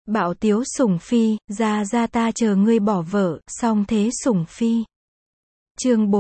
Bạo tiếu sủng phi, ra ta chờ ngươi bỏ vợ, song thế sủng phi. Chương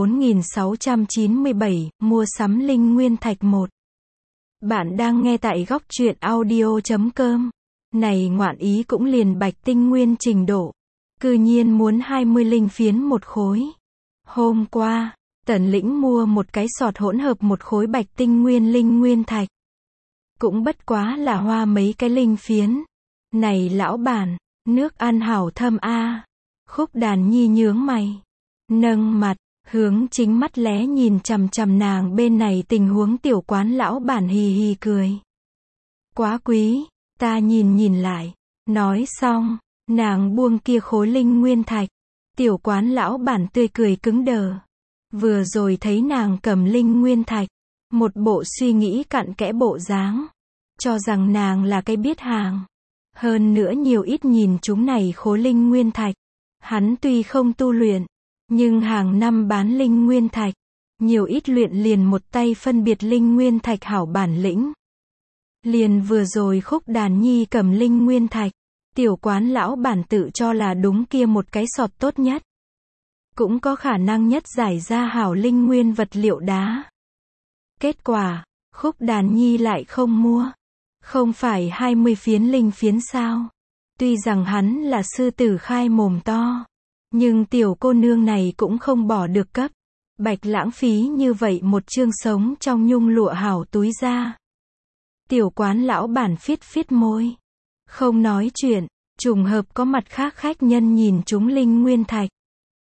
4697, mua sắm linh nguyên thạch 1. Bạn đang nghe tại góc truyện audio.com. Này ngoạn ý cũng liền bạch tinh nguyên trình độ. Cư nhiên muốn 20 linh phiến một khối. Hôm qua, Tần Lĩnh mua một cái sọt hỗn hợp một khối bạch tinh nguyên linh nguyên thạch. Cũng bất quá là hoa mấy cái linh phiến. Này lão bản, nước ăn hảo thâm a. Khúc Đàn Nhi nhướng mày, nâng mặt, hướng chính mắt lé nhìn chằm chằm nàng bên này tình huống. Tiểu quán lão bản hì hì cười. Quá quý, ta nhìn lại. Nói xong, nàng buông kia khối linh nguyên thạch. Tiểu quán lão bản tươi cười cứng đờ. Vừa rồi thấy nàng cầm linh nguyên thạch, một bộ suy nghĩ cặn kẽ bộ dáng, cho rằng nàng là cái biết hàng. Hơn nữa nhiều ít nhìn chúng này khối linh nguyên thạch. Hắn tuy không tu luyện, nhưng hàng năm bán linh nguyên thạch, nhiều ít luyện liền một tay phân biệt linh nguyên thạch hảo bản lĩnh. Liền vừa rồi Khúc Đàn Nhi cầm linh nguyên thạch, tiểu quán lão bản tự cho là đúng kia một cái sọt tốt nhất. Cũng có khả năng nhất giải ra hảo linh nguyên vật liệu đá. Kết quả, Khúc Đàn Nhi lại không mua. Không phải 20 phiến linh phiến sao? Tuy rằng hắn là sư tử khai mồm to, nhưng tiểu cô nương này cũng không bỏ được cấp. Bạch lãng phí như vậy một chương sống trong nhung lụa hảo túi ra. Tiểu quán lão bản phiết môi. Không nói chuyện, trùng hợp có mặt khác khách nhân nhìn chúng linh nguyên thạch.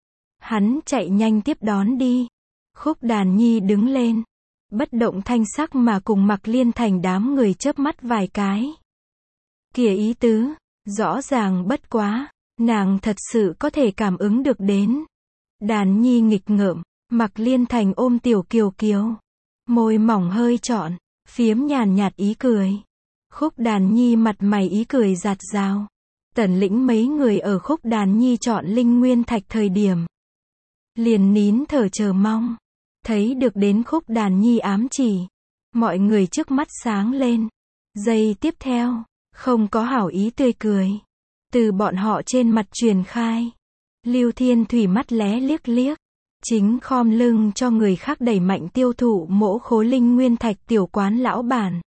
Hắn chạy nhanh tiếp đón đi. Khúc Đàn Nhi đứng lên, bất động thanh sắc mà cùng Mặc Liên Thành đám người chớp mắt vài cái. Kìa ý tứ, rõ ràng bất quá, nàng thật sự có thể cảm ứng được đến. Đàn Nhi nghịch ngợm, Mặc Liên Thành ôm tiểu kiều, môi mỏng hơi trọn, phiếm nhàn nhạt ý cười. Khúc Đàn Nhi mặt mày ý cười rạt rào. Tần Lĩnh mấy người ở Khúc Đàn Nhi chọn linh nguyên thạch thời điểm, liền nín thở chờ mong. Thấy được đến Khúc Đàn Nhi ám chỉ, mọi người trước mắt sáng lên. Giây tiếp theo, không có hảo ý tươi cười từ bọn họ trên mặt truyền khai. Lưu Thiên Thủy mắt lé liếc, chính khom lưng cho người khác đẩy mạnh tiêu thụ mỗ khối linh nguyên thạch. Tiểu quán lão bản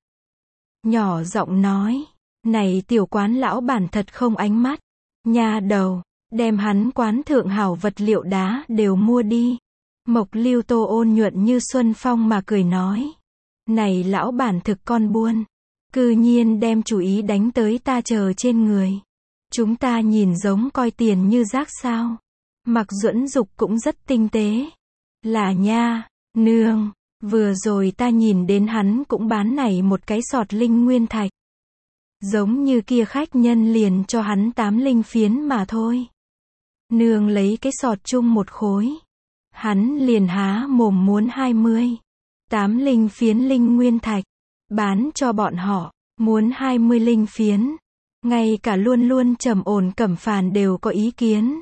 nhỏ giọng nói, này tiểu quán lão bản thật không ánh mắt. Nha đầu, đem hắn quán thượng hảo vật liệu đá đều mua đi. Mộc Lưu Tô ôn nhuận như xuân phong mà cười nói, này lão bản thực con buôn, cư nhiên đem chủ ý đánh tới ta chờ trên người. Chúng ta nhìn giống coi tiền như rác sao? Mặc Duẫn Dục cũng rất tinh tế. Là nha, nương, vừa rồi ta nhìn đến hắn cũng bán này một cái sọt linh nguyên thạch. Giống như kia khách nhân liền cho hắn 8 linh phiến mà thôi. Nương lấy cái sọt chung một khối. Hắn liền há mồm muốn 20. 8 linh phiến linh nguyên thạch. Bán cho bọn họ, muốn 20 linh phiến. Ngay cả luôn trầm ổn Cẩm Phàn đều có ý kiến.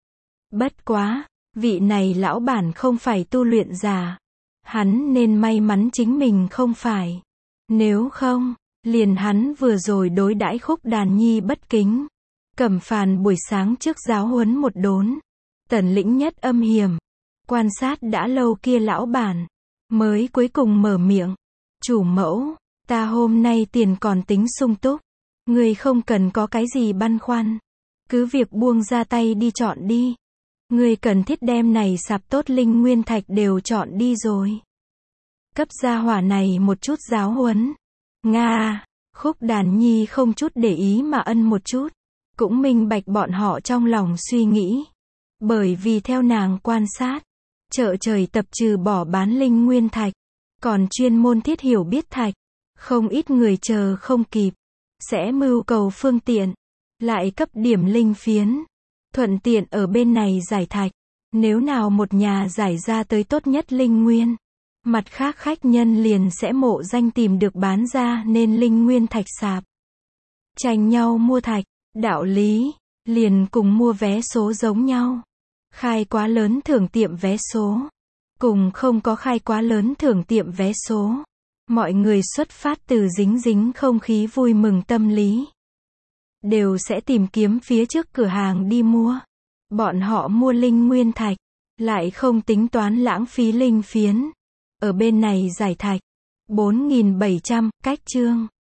Bất quá, vị này lão bản không phải tu luyện giả. Hắn nên may mắn chính mình không phải. Nếu không, liền hắn vừa rồi đối đãi Khúc Đàn Nhi bất kính. Cẩm Phàn buổi sáng trước giáo huấn một đốn. Tần Lĩnh nhất âm hiểm, quan sát đã lâu kia lão bản, mới cuối cùng mở miệng. Chủ mẫu, ta hôm nay tiền còn tính sung túc. Người không cần có cái gì băn khoăn. Cứ việc buông ra tay đi chọn đi. Người cần thiết đem này sạp tốt linh nguyên thạch đều chọn đi rồi. Cấp gia hỏa này một chút giáo huấn. Nga, Khúc Đàn Nhi không chút để ý mà ân một chút. Cũng minh bạch bọn họ trong lòng suy nghĩ. Bởi vì theo nàng quan sát, chợ trời tập trừ bỏ bán linh nguyên thạch, còn chuyên môn thiết hiểu biết thạch. Không ít người chờ không kịp, sẽ mưu cầu phương tiện, lại cấp điểm linh phiến. Thuận tiện ở bên này giải thạch. Nếu nào một nhà giải ra tới tốt nhất linh nguyên, mặt khác khách nhân liền sẽ mộ danh tìm được bán ra nên linh nguyên thạch sạp. Tranh nhau mua thạch, đạo lý, liền cùng mua vé số giống nhau. Khai quá lớn thưởng tiệm vé số, cùng không có khai quá lớn thưởng tiệm vé số. Mọi người xuất phát từ dính không khí vui mừng tâm lý. đều sẽ tìm kiếm phía trước cửa hàng đi mua. Bọn họ mua linh nguyên thạch, lại không tính toán lãng phí linh phiến. Ở bên này giải thạch. 4.700, cách chương.